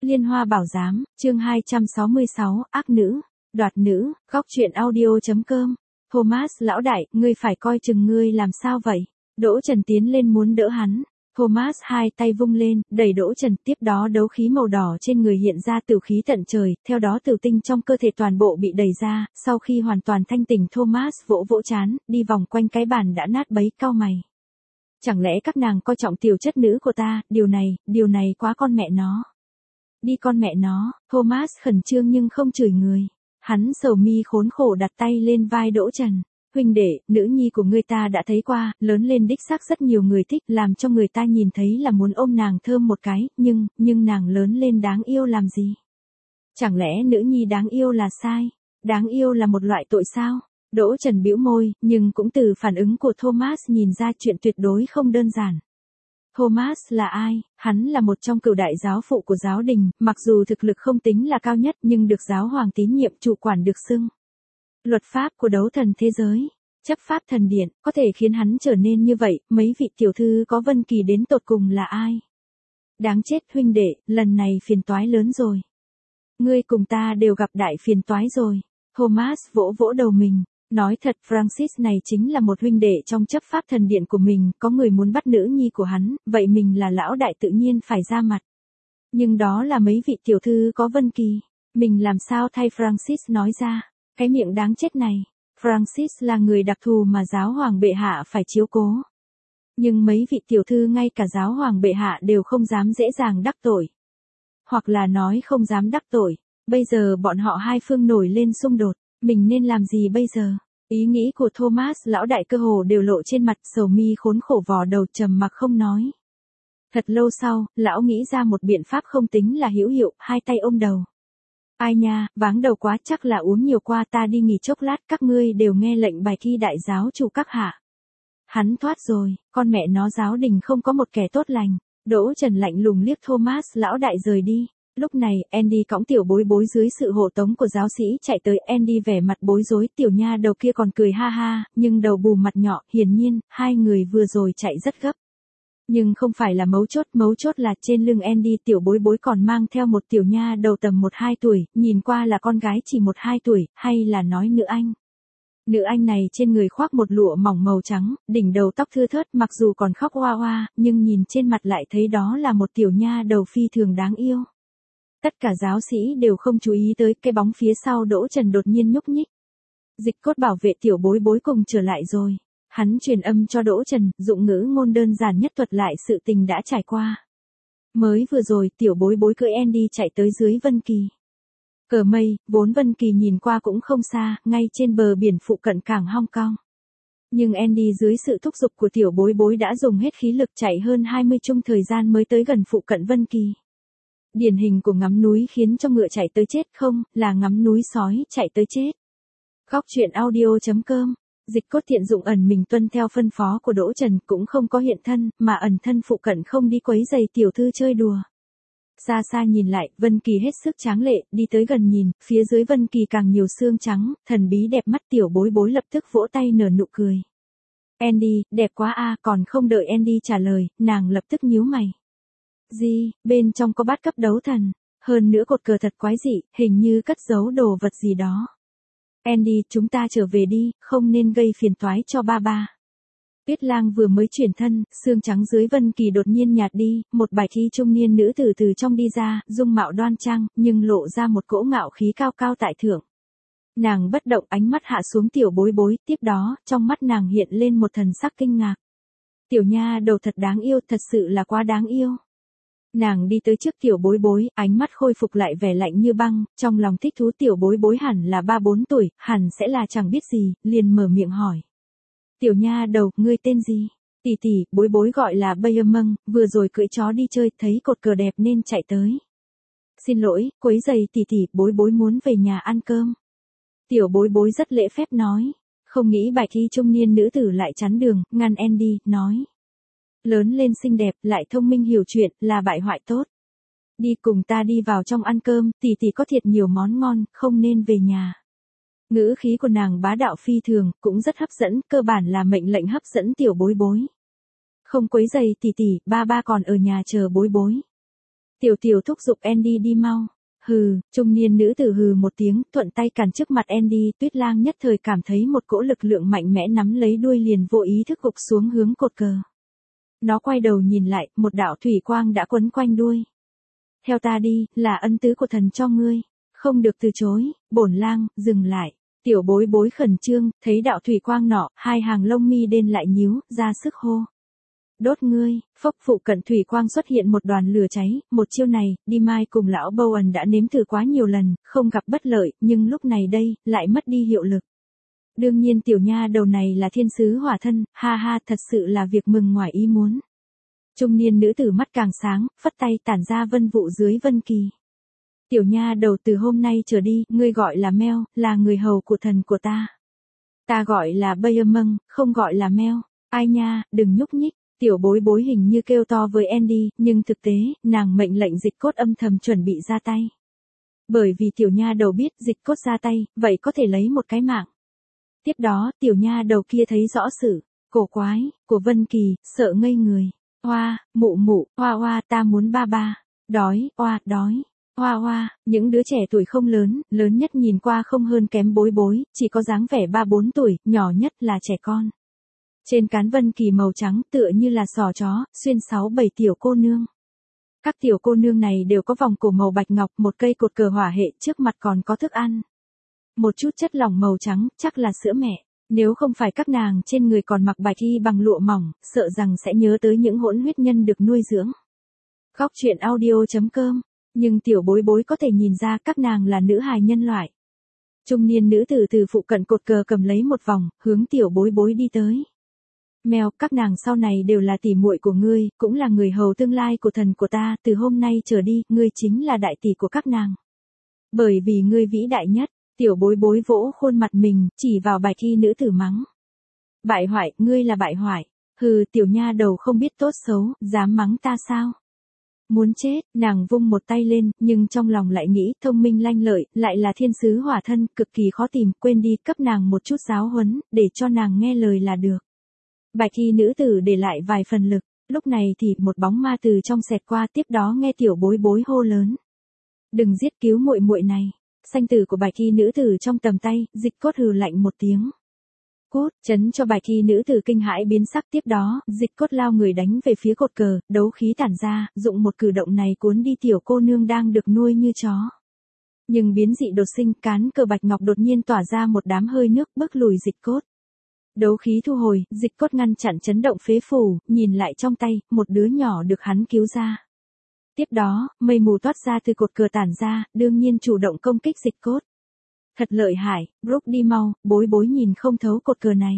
Liên Hoa Bảo Giám, chương 266, ác nữ, đoạt nữ, góc truyện audio.com. Thomas lão đại, ngươi phải coi chừng ngươi làm sao vậy? Đỗ Trần tiến lên muốn đỡ hắn. Thomas hai tay vung lên, đẩy Đỗ Trần, tiếp đó đấu khí màu đỏ trên người hiện ra tử khí tận trời, theo đó tử tinh trong cơ thể toàn bộ bị đẩy ra, sau khi hoàn toàn thanh tỉnh Thomas vỗ vỗ trán, đi vòng quanh cái bàn đã nát bấy, cau mày. Chẳng lẽ các nàng coi trọng tiểu chất nữ của ta, điều này quá con mẹ nó. Đi con mẹ nó, Thomas khẩn trương nhưng không chửi người. Hắn sầu mi khốn khổ đặt tay lên vai Đỗ Trần. Huynh đệ, nữ nhi của ngươi ta đã thấy qua, lớn lên đích xác rất nhiều người thích, làm cho người ta nhìn thấy là muốn ôm nàng thơm một cái, nhưng nàng lớn lên đáng yêu làm gì? Chẳng lẽ nữ nhi đáng yêu là sai? Đáng yêu là một loại tội sao? Đỗ Trần bĩu môi, nhưng cũng từ phản ứng của Thomas nhìn ra chuyện tuyệt đối không đơn giản. Thomas là ai? Hắn là một trong cửu đại giáo phụ của giáo đình, mặc dù thực lực không tính là cao nhất nhưng được giáo hoàng tín nhiệm, chủ quản được xưng. Luật pháp của đấu thần thế giới, chấp pháp thần điện, có thể khiến hắn trở nên như vậy, mấy vị tiểu thư có Vân Kỳ đến tột cùng là ai? Đáng chết huynh đệ, lần này phiền toái lớn rồi. Ngươi cùng ta đều gặp đại phiền toái rồi. Thomas vỗ vỗ đầu mình. Nói thật, Francis này chính là một huynh đệ trong chấp pháp thần điện của mình, có người muốn bắt nữ nhi của hắn, vậy mình là lão đại tự nhiên phải ra mặt. Nhưng đó là mấy vị tiểu thư có Vân Kỳ, mình làm sao thay Francis nói ra, cái miệng đáng chết này. Francis là người đặc thù mà giáo hoàng bệ hạ phải chiếu cố. Nhưng mấy vị tiểu thư ngay cả giáo hoàng bệ hạ đều không dám dễ dàng đắc tội. Hoặc là nói không dám đắc tội, bây giờ bọn họ hai phương nổi lên xung đột. Mình nên làm gì bây giờ? Ý nghĩ của Thomas lão đại cơ hồ đều lộ trên mặt, sầu mi khốn khổ vò đầu trầm mặc không nói. Thật lâu sau, lão nghĩ ra một biện pháp không tính là hữu hiệu, hai tay ôm đầu. Ai nha, váng đầu quá, chắc là uống nhiều qua, ta đi nghỉ chốc lát, các ngươi đều nghe lệnh bài thi đại giáo chủ các hạ. Hắn thoát rồi, con mẹ nó giáo đình không có một kẻ tốt lành. Đỗ Trần lạnh lùng liếc Thomas lão đại rời đi. Lúc này, Andy cõng tiểu bối bối dưới sự hộ tống của giáo sĩ chạy tới. Andy vẻ mặt bối rối, tiểu nha đầu kia còn cười ha ha, nhưng đầu bù mặt nhỏ, hiển nhiên, hai người vừa rồi chạy rất gấp. Nhưng không phải là mấu chốt là trên lưng Andy tiểu bối bối còn mang theo một tiểu nha đầu tầm 1-2 tuổi, nhìn qua là con gái chỉ 1-2 tuổi, hay là nói nữ anh. Nữ anh này trên người khoác một lụa mỏng màu trắng, đỉnh đầu tóc thưa thớt, mặc dù còn khóc hoa hoa, nhưng nhìn trên mặt lại thấy đó là một tiểu nha đầu phi thường đáng yêu. Tất cả giáo sĩ đều không chú ý tới cái bóng phía sau Đỗ Trần đột nhiên nhúc nhích. Dịch cốt bảo vệ tiểu bối bối cùng trở lại rồi. Hắn truyền âm cho Đỗ Trần, dụng ngữ ngôn đơn giản nhất thuật lại sự tình đã trải qua. Mới vừa rồi tiểu bối bối cưỡi Andy chạy tới dưới Vân Kỳ. Cờ mây, vốn Vân Kỳ nhìn qua cũng không xa, ngay trên bờ biển phụ cận cảng Hong Kong. Nhưng Andy dưới sự thúc giục của tiểu bối bối đã dùng hết khí lực chạy hơn 20 chung thời gian mới tới gần phụ cận Vân Kỳ. Điển hình của ngắm núi khiến cho ngựa chạy tới chết, không, là ngắm núi sói chạy tới chết. Góc truyện audio.com. Dịch cốt thiện dụng ẩn mình tuân theo phân phó của Đỗ Trần, cũng không có hiện thân, mà ẩn thân phụ cận không đi quấy giày tiểu thư chơi đùa. Xa xa nhìn lại, Vân Kỳ hết sức tráng lệ, đi tới gần nhìn, phía dưới Vân Kỳ càng nhiều xương trắng, thần bí đẹp mắt tiểu bối bối lập tức vỗ tay nở nụ cười. Andy, đẹp quá a. Còn không đợi Andy trả lời, nàng lập tức nhíu mày. Gì, bên trong có bát cấp đấu thần, hơn nữa cột cờ thật quái dị, hình như cất giấu đồ vật gì đó. Andy, chúng ta trở về đi, không nên gây phiền toái cho ba ba. Tuyết Lang vừa mới chuyển thân, xương trắng dưới Vân Kỳ đột nhiên nhạt đi, một bài thi trung niên nữ tử từ trong đi ra, dung mạo đoan trang, nhưng lộ ra một cỗ ngạo khí cao cao tại thượng. Nàng bất động, ánh mắt hạ xuống tiểu bối bối, tiếp đó, trong mắt nàng hiện lên một thần sắc kinh ngạc. Tiểu nha đầu thật đáng yêu, thật sự là quá đáng yêu. Nàng đi tới trước tiểu bối bối, ánh mắt khôi phục lại vẻ lạnh như băng, trong lòng thích thú. Tiểu bối bối hẳn là 3-4 tuổi, hẳn sẽ là chẳng biết gì, liền mở miệng hỏi. Tiểu nha đầu, ngươi tên gì? Tỷ tỷ, bối bối gọi là Bayamong, vừa rồi cưỡi chó đi chơi, thấy cột cờ đẹp nên chạy tới. Xin lỗi, quấy giày tỷ tỷ, bối bối muốn về nhà ăn cơm. Tiểu bối bối rất lễ phép nói, không nghĩ bài thi trung niên nữ tử lại chắn đường, ngăn Andy, nói. Lớn lên xinh đẹp, lại thông minh hiểu chuyện, là bại hoại tốt. Đi cùng ta đi vào trong ăn cơm, tỷ tỷ có thiệt nhiều món ngon, không nên về nhà. Ngữ khí của nàng bá đạo phi thường, cũng rất hấp dẫn, cơ bản là mệnh lệnh hấp dẫn tiểu bối bối. Không quấy giày tỷ tỷ, ba còn ở nhà chờ bối bối. Tiểu tiểu thúc giục Andy đi mau. Hừ, trung niên nữ tử hừ một tiếng, thuận tay cản trước mặt Andy, Tuyết Lang nhất thời cảm thấy một cỗ lực lượng mạnh mẽ nắm lấy đuôi liền vô ý thức gục xuống hướng cột cờ. Nó quay đầu nhìn lại, một đạo thủy quang đã quấn quanh đuôi. Theo ta đi, là ân tứ của thần cho ngươi. Không được từ chối, bổn lang, dừng lại. Tiểu bối bối khẩn trương, thấy đạo thủy quang nọ, hai hàng lông mi đen lại nhíu, ra sức hô. Đốt ngươi, phốc phụ cận thủy quang xuất hiện một đoàn lửa cháy, một chiêu này, đi mai cùng lão Bowen đã nếm thử quá nhiều lần, không gặp bất lợi, nhưng lúc này đây, lại mất đi hiệu lực. Đương nhiên tiểu nha đầu này là thiên sứ hỏa thân, ha ha thật sự là việc mừng ngoài ý muốn. Trung niên nữ tử mắt càng sáng, phất tay tản ra vân vụ dưới vân kỳ. Tiểu nha đầu từ hôm nay trở đi, ngươi gọi là Mel, là người hầu của thần của ta. Ta gọi là Bayamon, không gọi là Mel. Ai nha, đừng nhúc nhích. Tiểu bối bối hình như kêu to với Andy, nhưng thực tế, nàng mệnh lệnh dịch cốt âm thầm chuẩn bị ra tay. Bởi vì tiểu nha đầu biết dịch cốt ra tay, vậy có thể lấy một cái mạng. Tiếp đó, tiểu nha đầu kia thấy rõ sự cổ quái của Vân Kỳ, sợ ngây người. Oa, mụ mụ, oa oa, ta muốn ba ba. Đói, oa, đói. Oa oa, những đứa trẻ tuổi không lớn, lớn nhất nhìn qua không hơn kém bối bối, chỉ có dáng vẻ 3-4 tuổi, nhỏ nhất là trẻ con. Trên cán Vân Kỳ màu trắng tựa như là sò chó, xuyên 6-7 tiểu cô nương. Các tiểu cô nương này đều có vòng cổ màu bạch ngọc, một cây cột cờ hỏa hệ, trước mặt còn có thức ăn. Một chút chất lỏng màu trắng, chắc là sữa mẹ. Nếu không phải các nàng trên người còn mặc bạch y bằng lụa mỏng, sợ rằng sẽ nhớ tới những hỗn huyết nhân được nuôi dưỡng. Góc truyện audio.com. Nhưng tiểu bối bối có thể nhìn ra các nàng là nữ hài nhân loại. Trung niên nữ tử từ phụ cận cột cờ cầm lấy một vòng, hướng tiểu bối bối đi tới. Mèo, các nàng sau này đều là tỷ muội của ngươi, cũng là người hầu tương lai của thần của ta, từ hôm nay trở đi, ngươi chính là đại tỷ của các nàng. Bởi vì ngươi vĩ đại nhất, tiểu bối bối vỗ khuôn mặt mình, chỉ vào bạch y nữ tử mắng. Bại hoại, ngươi là bại hoại. Hừ, tiểu nha đầu không biết tốt xấu, dám mắng ta sao? Muốn chết, nàng vung một tay lên, nhưng trong lòng lại nghĩ thông minh lanh lợi, lại là thiên sứ hỏa thân, cực kỳ khó tìm, quên đi cấp nàng một chút giáo huấn, để cho nàng nghe lời là được. Bạch y nữ tử để lại vài phần lực, lúc này thì một bóng ma từ trong xẹt qua, tiếp đó nghe tiểu bối bối hô lớn. Đừng giết cứu muội muội này. Sanh tử của bạch y nữ tử trong tầm tay, dịch cốt hừ lạnh một tiếng. Cút, chấn cho bạch y nữ tử kinh hãi biến sắc, tiếp đó, dịch cốt lao người đánh về phía cột cờ, đấu khí tản ra, dụng một cử động này cuốn đi tiểu cô nương đang được nuôi như chó. Nhưng biến dị đột sinh, cán cờ bạch ngọc đột nhiên tỏa ra một đám hơi nước bức lùi dịch cốt. Đấu khí thu hồi, dịch cốt ngăn chặn chấn động phế phủ, nhìn lại trong tay, một đứa nhỏ được hắn cứu ra. Tiếp đó, mây mù toát ra từ cột cờ tản ra, đương nhiên chủ động công kích dịch cốt. Thật lợi hại, Brooke đi mau, bối bối nhìn không thấu cột cờ này.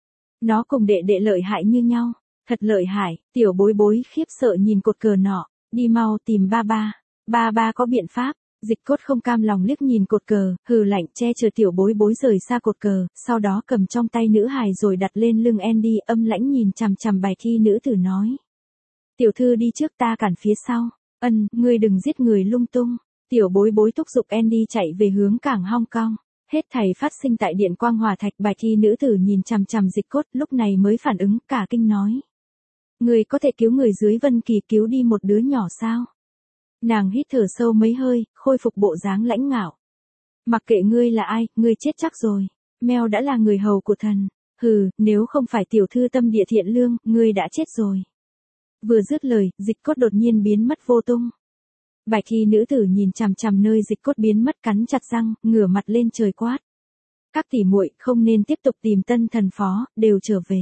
Nó cùng đệ đệ lợi hại như nhau. Thật lợi hại, tiểu bối bối khiếp sợ nhìn cột cờ nọ, đi mau tìm ba ba. Ba ba có biện pháp. Dịch cốt không cam lòng liếc nhìn cột cờ, hừ lạnh che chở tiểu bối bối rời xa cột cờ, sau đó cầm trong tay nữ hài rồi đặt lên lưng Andy, âm lãnh nhìn chằm chằm bài thi nữ tử nói. Tiểu thư đi trước, ta cản phía sau. Ngươi đừng giết người lung tung. Tiểu bối bối thúc giục Andy chạy về hướng cảng Hong Kong. Hết thảy phát sinh tại điện quang hỏa thạch, bài thi nữ tử nhìn chằm chằm dịch cốt, lúc này mới phản ứng, cả kinh nói. Ngươi có thể cứu người dưới Vân Kỳ, cứu đi một đứa nhỏ sao? Nàng hít thở sâu mấy hơi, khôi phục bộ dáng lãnh ngạo. Mặc kệ ngươi là ai, ngươi chết chắc rồi. Mel đã là người hầu của thần. Hừ, nếu không phải tiểu thư tâm địa thiện lương, ngươi đã chết rồi. Vừa dứt lời, dịch cốt đột nhiên biến mất vô tung. Bạch y nữ tử nhìn chằm chằm nơi dịch cốt biến mất, cắn chặt răng, ngửa mặt lên trời quát. Các tỷ muội không nên tiếp tục tìm tân thần phó, đều trở về.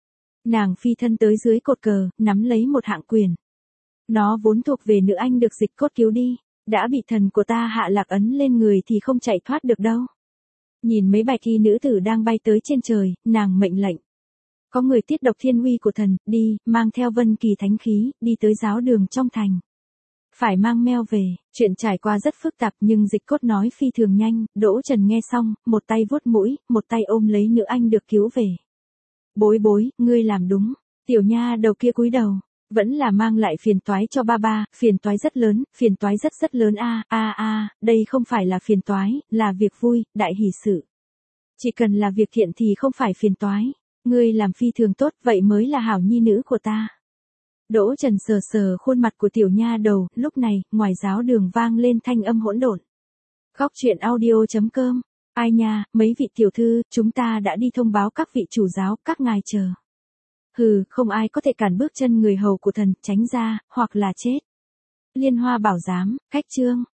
Nàng phi thân tới dưới cột cờ, nắm lấy một hạng quyền. Nó vốn thuộc về nữ anh được dịch cốt cứu đi, đã bị thần của ta hạ lạc ấn lên người thì không chạy thoát được đâu. Nhìn mấy bạch y nữ tử đang bay tới trên trời, nàng mệnh lệnh. Có người tiết độc thiên uy của thần, đi, mang theo Vân Kỳ thánh khí, đi tới giáo đường trong thành. Phải mang Mel về, chuyện trải qua rất phức tạp nhưng dịch cốt nói phi thường nhanh, Đỗ Trần nghe xong, một tay vuốt mũi, một tay ôm lấy nữ anh được cứu về. Bối bối, ngươi làm đúng, tiểu nha đầu kia cúi đầu. Vẫn là mang lại phiền toái cho ba ba, phiền toái rất lớn, phiền toái rất lớn đây không phải là phiền toái, là việc vui, đại hỷ sự. Chỉ cần là việc thiện thì không phải phiền toái. Ngươi làm phi thường tốt, vậy mới là hảo nhi nữ của ta. Đỗ Trần sờ sờ khuôn mặt của tiểu nha đầu, lúc này, ngoài giáo đường vang lên thanh âm hỗn độn. Góc truyện audio.com. Ai nha, mấy vị tiểu thư, chúng ta đã đi thông báo các vị chủ giáo, các ngài chờ. Hừ, không ai có thể cản bước chân người hầu của thần, tránh ra, hoặc là chết. Liên Hoa Bảo Giám, cách chương.